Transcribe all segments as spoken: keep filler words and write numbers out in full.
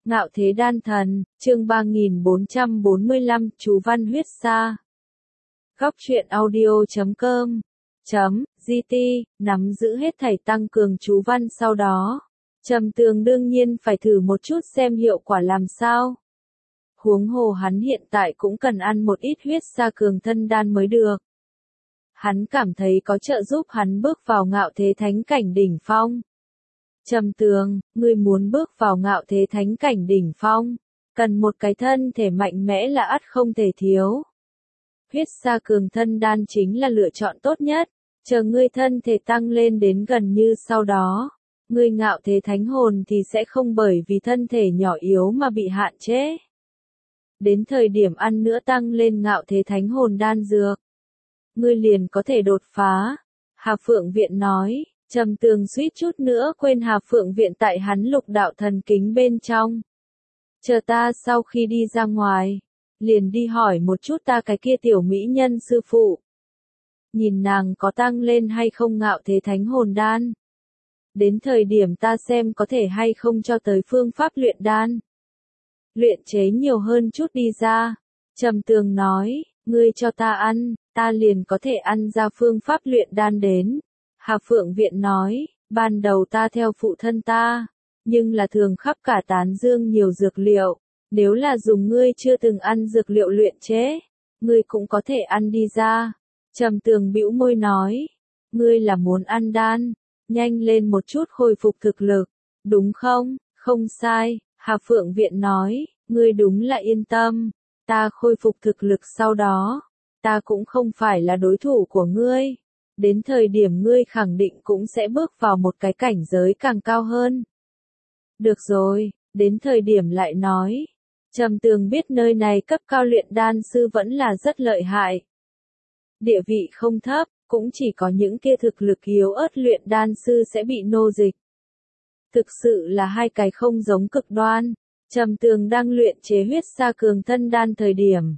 Ngạo Thế Đan Thần, chương ba nghìn bốn trăm bốn mươi lăm, chú văn huyết sa. Góc truyện audio chấm com chấm gt, nắm giữ hết thảy tăng cường chú văn sau đó. Trầm Tường đương nhiên phải thử một chút xem hiệu quả làm sao. Huống hồ hắn hiện tại cũng cần ăn một ít huyết sa cường thân đan mới được. Hắn cảm thấy có trợ giúp hắn bước vào ngạo thế thánh cảnh đỉnh phong. Trầm Tường, ngươi muốn bước vào ngạo thế thánh cảnh đỉnh phong, cần một cái thân thể mạnh mẽ là ắt không thể thiếu. Huyết sa cường thân đan chính là lựa chọn tốt nhất, chờ ngươi thân thể tăng lên đến gần như sau đó, ngươi ngạo thế thánh hồn thì sẽ không bởi vì thân thể nhỏ yếu mà bị hạn chế. Đến thời điểm ăn nữa tăng lên ngạo thế thánh hồn đan dược, ngươi liền có thể đột phá. Hà Phượng Viện nói. Trầm Tường suýt chút nữa quên Hà Phượng Viện tại hắn lục đạo thần kính bên trong. Chờ ta sau khi đi ra ngoài, liền đi hỏi một chút ta cái kia tiểu mỹ nhân sư phụ. Nhìn nàng có tăng lên hay không ngạo thế thánh hồn đan. Đến thời điểm ta xem có thể hay không cho tới phương pháp luyện đan. Luyện chế nhiều hơn chút đi ra. Trầm Tường nói, ngươi cho ta ăn, ta liền có thể ăn ra phương pháp luyện đan đến. Hà Phượng Viện nói, ban đầu ta theo phụ thân ta, nhưng là thường khắp cả tán dương nhiều dược liệu, nếu là dùng ngươi chưa từng ăn dược liệu luyện chế, ngươi cũng có thể ăn đi ra. Trầm Tường bĩu môi nói, ngươi là muốn ăn đan, nhanh lên một chút khôi phục thực lực, đúng không? Không sai, Hà Phượng Viện nói, ngươi đúng là yên tâm, ta khôi phục thực lực sau đó, ta cũng không phải là đối thủ của ngươi. Đến thời điểm ngươi khẳng định cũng sẽ bước vào một cái cảnh giới càng cao hơn. Được rồi, đến thời điểm lại nói. Trầm Tường biết nơi này cấp cao luyện đan sư vẫn là rất lợi hại. Địa vị không thấp, cũng chỉ có những kia thực lực yếu ớt luyện đan sư sẽ bị nô dịch. Thực sự là hai cái không giống cực đoan. Trầm Tường đang luyện chế huyết sa cường thân đan thời điểm.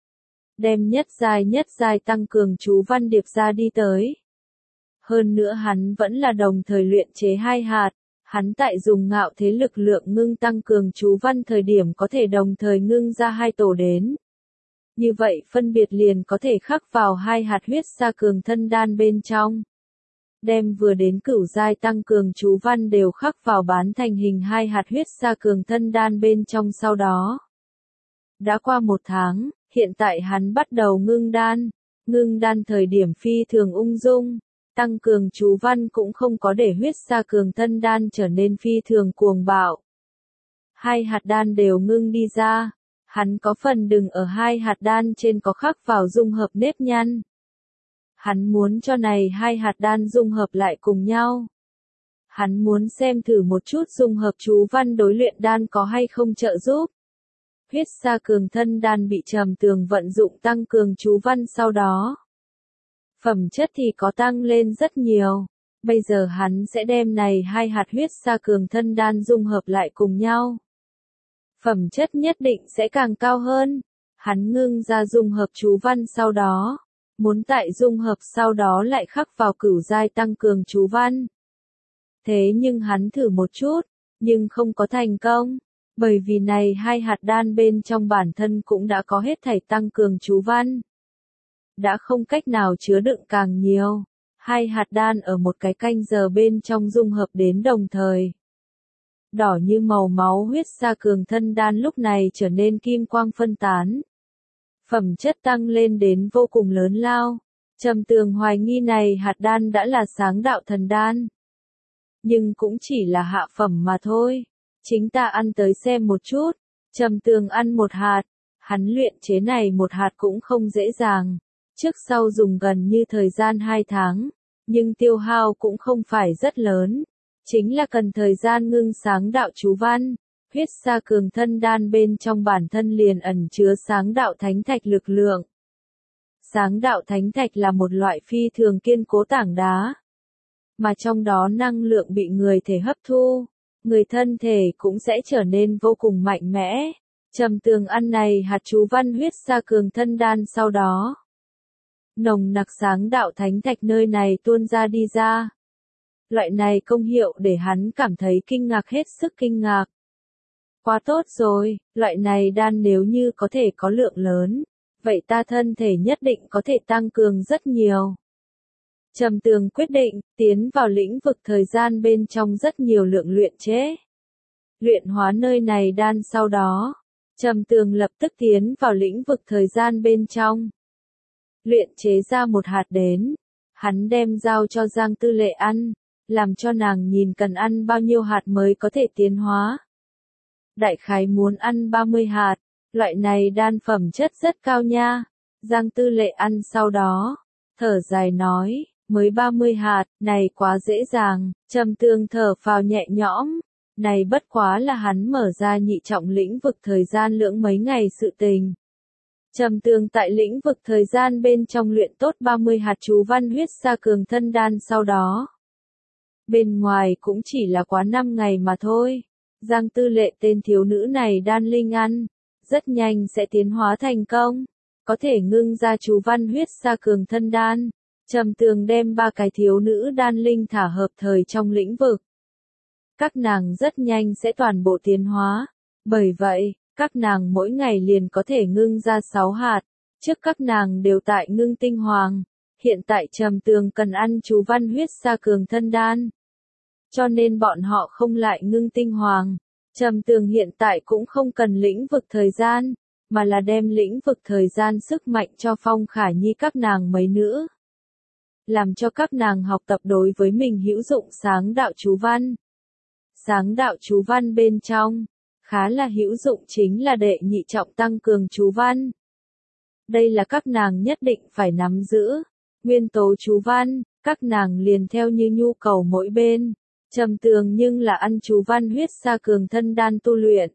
Đem nhất giai nhất giai tăng cường chú văn điệp ra đi tới. Hơn nữa hắn vẫn là đồng thời luyện chế hai hạt, hắn tại dùng ngạo thế lực lượng ngưng tăng cường chú văn thời điểm có thể đồng thời ngưng ra hai tổ đến. Như vậy phân biệt liền có thể khắc vào hai hạt huyết sa cường thân đan bên trong. Đem vừa đến cửu giai tăng cường chú văn đều khắc vào bán thành hình hai hạt huyết sa cường thân đan bên trong sau đó. Đã qua một tháng. Hiện tại hắn bắt đầu ngưng đan, ngưng đan thời điểm phi thường ung dung, tăng cường chú văn cũng không có để huyết sa cường thân đan trở nên phi thường cuồng bạo. Hai hạt đan đều ngưng đi ra, hắn có phần đừng ở hai hạt đan trên có khắc vào dung hợp nếp nhăn. Hắn muốn cho này hai hạt đan dung hợp lại cùng nhau. Hắn muốn xem thử một chút dung hợp chú văn đối luyện đan có hay không trợ giúp. Huyết sa cường thân đan bị Trầm Tường vận dụng tăng cường chú văn sau đó. Phẩm chất thì có tăng lên rất nhiều. Bây giờ hắn sẽ đem này hai hạt huyết sa cường thân đan dung hợp lại cùng nhau. Phẩm chất nhất định sẽ càng cao hơn. Hắn ngưng ra dung hợp chú văn sau đó. Muốn tại dung hợp sau đó lại khắc vào cửu giai tăng cường chú văn. Thế nhưng hắn thử một chút, nhưng không có thành công. Bởi vì này hai hạt đan bên trong bản thân cũng đã có hết thảy tăng cường chú văn. Đã không cách nào chứa đựng càng nhiều. Hai hạt đan ở một cái canh giờ bên trong dung hợp đến đồng thời. Đỏ như màu máu huyết sa cường thân đan lúc này trở nên kim quang phân tán. Phẩm chất tăng lên đến vô cùng lớn lao. Trầm Tường hoài nghi này hạt đan đã là sáng đạo thần đan. Nhưng cũng chỉ là hạ phẩm mà thôi. Chính ta ăn tới xem một chút. Trầm Tường ăn một hạt. Hắn luyện chế này một hạt cũng không dễ dàng. Trước sau dùng gần như thời gian hai tháng. Nhưng tiêu hao cũng không phải rất lớn. Chính là cần thời gian ngưng sáng đạo chú văn. Huyết sa cường thân đan bên trong bản thân liền ẩn chứa sáng đạo thánh thạch lực lượng. Sáng đạo thánh thạch là một loại phi thường kiên cố tảng đá. Mà trong đó năng lượng bị người thể hấp thu. Người thân thể cũng sẽ trở nên vô cùng mạnh mẽ. Trầm Tường ăn này hạt chú văn huyết sa cường thân đan sau đó. Nồng nặc sáng đạo thánh thạch nơi này tuôn ra đi ra. Loại này công hiệu để hắn cảm thấy kinh ngạc hết sức kinh ngạc. Quá tốt rồi, loại này đan nếu như có thể có lượng lớn, vậy ta thân thể nhất định có thể tăng cường rất nhiều. Trầm Tường quyết định, tiến vào lĩnh vực thời gian bên trong rất nhiều lượng luyện chế. Luyện hóa nơi này đan sau đó, Trầm Tường lập tức tiến vào lĩnh vực thời gian bên trong. Luyện chế ra một hạt đến, hắn đem giao cho Giang Tư Lệ ăn, làm cho nàng nhìn cần ăn bao nhiêu hạt mới có thể tiến hóa. Đại khái muốn ăn ba mươi hạt, loại này đan phẩm chất rất cao nha. Giang Tư Lệ ăn sau đó, thở dài nói, mới ba mươi hạt, này quá dễ dàng. Trầm Tường thở phào nhẹ nhõm, này bất quá là hắn mở ra nhị trọng lĩnh vực thời gian lưỡng mấy ngày sự tình. Trầm Tường tại lĩnh vực thời gian bên trong luyện tốt ba mươi hạt chú văn huyết sa cường thân đan sau đó. Bên ngoài cũng chỉ là quá năm ngày mà thôi. Giang Tư Lệ tên thiếu nữ này đan linh ăn, rất nhanh sẽ tiến hóa thành công, có thể ngưng ra chú văn huyết sa cường thân đan. Trầm Tường đem ba cái thiếu nữ đan linh thả hợp thời trong lĩnh vực. Các nàng rất nhanh sẽ toàn bộ tiến hóa, bởi vậy, các nàng mỗi ngày liền có thể ngưng ra sáu hạt, trước các nàng đều tại ngưng tinh hoàng, hiện tại Trầm Tường cần ăn chú văn huyết sa cường thân đan. Cho nên bọn họ không lại ngưng tinh hoàng. Trầm Tường hiện tại cũng không cần lĩnh vực thời gian, mà là đem lĩnh vực thời gian sức mạnh cho Phong Khả Nhi các nàng mấy nữ. Làm cho các nàng học tập đối với mình hữu dụng sáng đạo chú văn. Sáng đạo chú văn bên trong, khá là hữu dụng chính là đệ nhị trọng tăng cường chú văn. Đây là các nàng nhất định phải nắm giữ. Nguyên tố chú văn, các nàng liền theo như nhu cầu mỗi bên. Trầm Tường nhưng là ăn chú văn huyết sa cường thân đan tu luyện.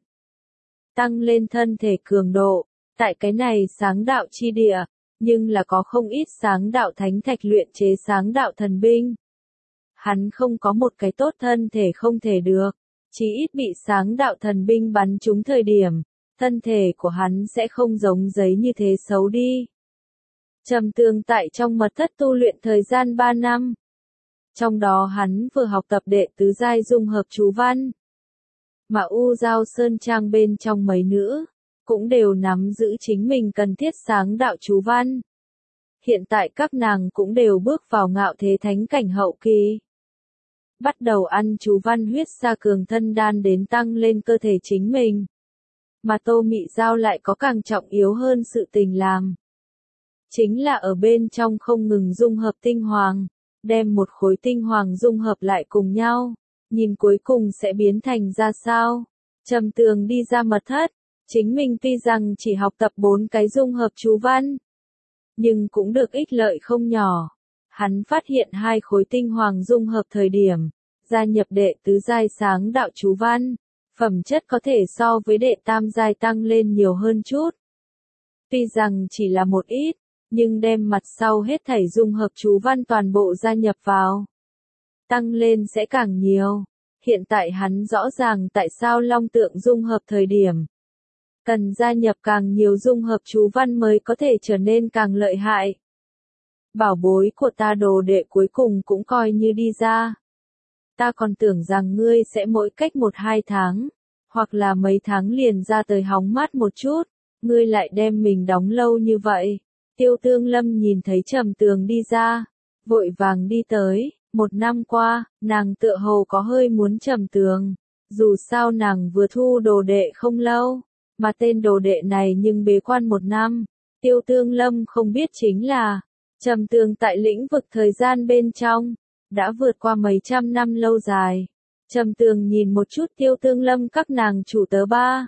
Tăng lên thân thể cường độ, tại cái này sáng đạo chi địa, nhưng là có không ít sáng đạo thánh thạch luyện chế sáng đạo thần binh. Hắn không có một cái tốt thân thể không thể được, chỉ ít bị sáng đạo thần binh bắn trúng thời điểm, thân thể của hắn sẽ không giống giấy như thế xấu đi. Trầm Tường tại trong mật thất tu luyện thời gian ba năm. Trong đó hắn vừa học tập đệ tứ giai dung hợp chú văn. Mà U Giao Sơn Trang bên trong mấy nữ, cũng đều nắm giữ chính mình cần thiết sáng đạo chú văn. Hiện tại các nàng cũng đều bước vào ngạo thế thánh cảnh hậu kỳ. Bắt đầu ăn chú văn huyết sa cường thân đan đến tăng lên cơ thể chính mình. Mà Tô Mị Giao lại có càng trọng yếu hơn sự tình làm. Chính là ở bên trong không ngừng dung hợp tinh hoàng, đem một khối tinh hoàng dung hợp lại cùng nhau, nhìn cuối cùng sẽ biến thành ra sao. Trầm Tường đi ra mật thất, chính mình tuy rằng chỉ học tập bốn cái dung hợp chú văn, nhưng cũng được ích lợi không nhỏ. Hắn phát hiện hai khối tinh hoàng dung hợp thời điểm, gia nhập đệ tứ giai sáng đạo chú văn, phẩm chất có thể so với đệ tam giai tăng lên nhiều hơn chút. Tuy rằng chỉ là một ít, nhưng đem mặt sau hết thảy dung hợp chú văn toàn bộ gia nhập vào, tăng lên sẽ càng nhiều. Hiện tại hắn rõ ràng tại sao long tượng dung hợp thời điểm, cần gia nhập càng nhiều dung hợp chú văn mới có thể trở nên càng lợi hại. Bảo bối của ta đồ đệ cuối cùng cũng coi như đi ra. Ta còn tưởng rằng ngươi sẽ mỗi cách một hai tháng, hoặc là mấy tháng liền ra tới hóng mát một chút, ngươi lại đem mình đóng lâu như vậy. Tiêu Tương Lâm nhìn thấy Trầm Tường đi ra, vội vàng đi tới. Một năm qua, nàng tựa hồ có hơi muốn Trầm Tường, dù sao nàng vừa thu đồ đệ không lâu, mà tên đồ đệ này nhưng bế quan một năm. Tiêu Tương Lâm không biết chính là, Trầm Tường tại lĩnh vực thời gian bên trong, đã vượt qua mấy trăm năm lâu dài. Trầm Tường nhìn một chút Tiêu Tương Lâm các nàng chủ tớ ba,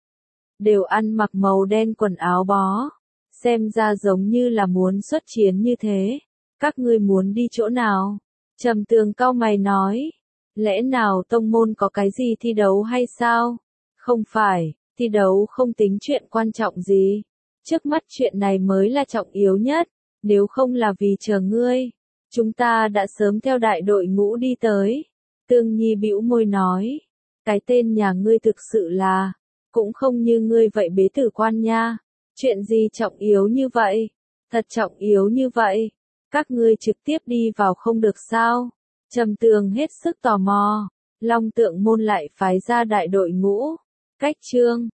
đều ăn mặc màu đen quần áo bó, xem ra giống như là muốn xuất chiến như thế. Các ngươi muốn đi chỗ nào? Trầm Tường cau mày nói, lẽ nào tông môn có cái gì thi đấu hay sao? Không phải, thi đấu không tính chuyện quan trọng gì. Trước mắt chuyện này mới là trọng yếu nhất, nếu không là vì chờ ngươi, chúng ta đã sớm theo đại đội ngũ đi tới. Tương Nhi bĩu môi nói, cái tên nhà ngươi thực sự là, cũng không như ngươi vậy bế tử quan nha. Chuyện gì trọng yếu như vậy? Thật trọng yếu như vậy? Các ngươi trực tiếp đi vào không được sao? Trầm Tường hết sức tò mò. Long Tượng môn lại phái ra đại đội ngũ. Cách chương